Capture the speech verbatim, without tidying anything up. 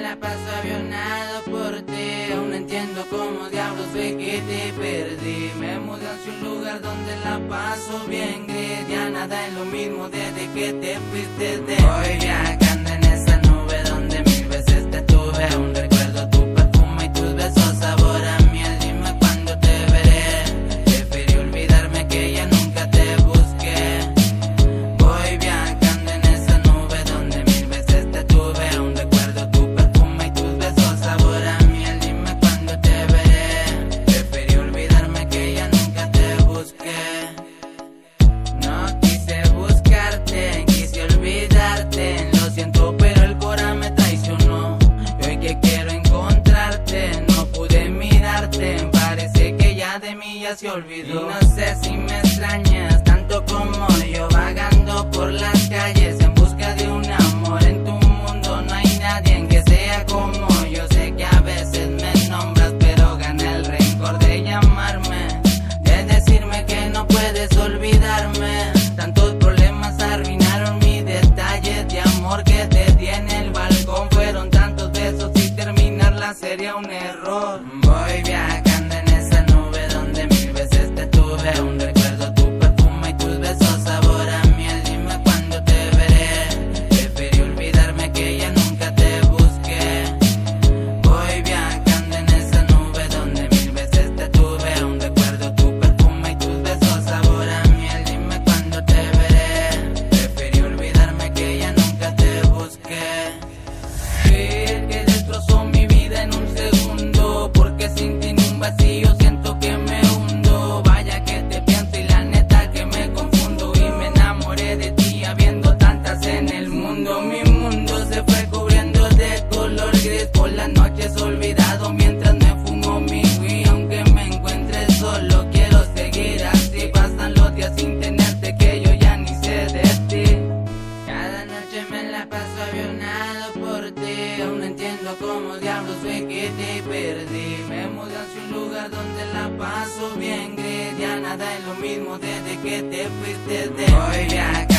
la paso avionado por ti. Aún no entiendo cómo diablos fue que te perdí. Me mudé hacia un lugar donde la paso bien gris. Ya nada es lo mismo desde que te fuiste de hoy. Viajando en esa nube donde mil veces te tuve. Aún recuerdo tu perfume y tus besos sabor a miel. Dime cuándo te veré. Preferí olvidarme que ya nunca te busqué. Voy viajando en esa nube donde mil veces te tuve. Aún recuerdo tu perfume y tus besos sabor a miel. Dime cuándo te veré. Preferí olvidarme que ya nunca te busqué. No quise buscarte, quise olvidarte. Lo siento, pero el cora me traicionó. Y hoy que quiero encontrarte, no pude mirarte. Parece que ya de mí ya se olvidó. Y no sé si me extrañas tanto como yo, vagando por las calles en busca de un amor. En tu mundo no hay nadie en que sea como yo. Sé que a veces me nombras, pero gana el rencor de llamarme, de decirme que no puedes olvidarme. Tantos problemas arruinaron mi detalle de amor que te di en el balcón. Fueron tantos besos y terminarla sería un error. Voy viajando en esa nube donde mil veces te tuve. Aún recuerdo tu perfume y tus besos sabor a miel. Dime cuándo te veré. Preferí olvidarme que ya nunca te busqué. Voy viajando en esa nube donde mil veces te tuve. Aún recuerdo tu perfume y tus besos sabor a miel. Dime cuándo te veré. Preferí olvidarme que ya nunca te busqué. Creer que destrozó mi vida en un segundo, porque sin ti en un vacío siento que me hundo. Vaya que te pienso y la neta que me confundo. Y me enamoré de ti habiendo tantas en el mundo. Mi mundo se fue cubriendo de color gris. Por las noches olvidado mientras me fumo mi weed. Aunque me encuentre solo quiero seguir así. Pasan los días sin tenerte que yo ya ni sé de ti. Cada noche me la paso avionado por ti. Aún no entiendo cómo diablos fue que te perdí. Me mudé hacia un lugar donde la paso bien gris. Ya nada es lo mismo desde que te fuiste de hoy. Viaja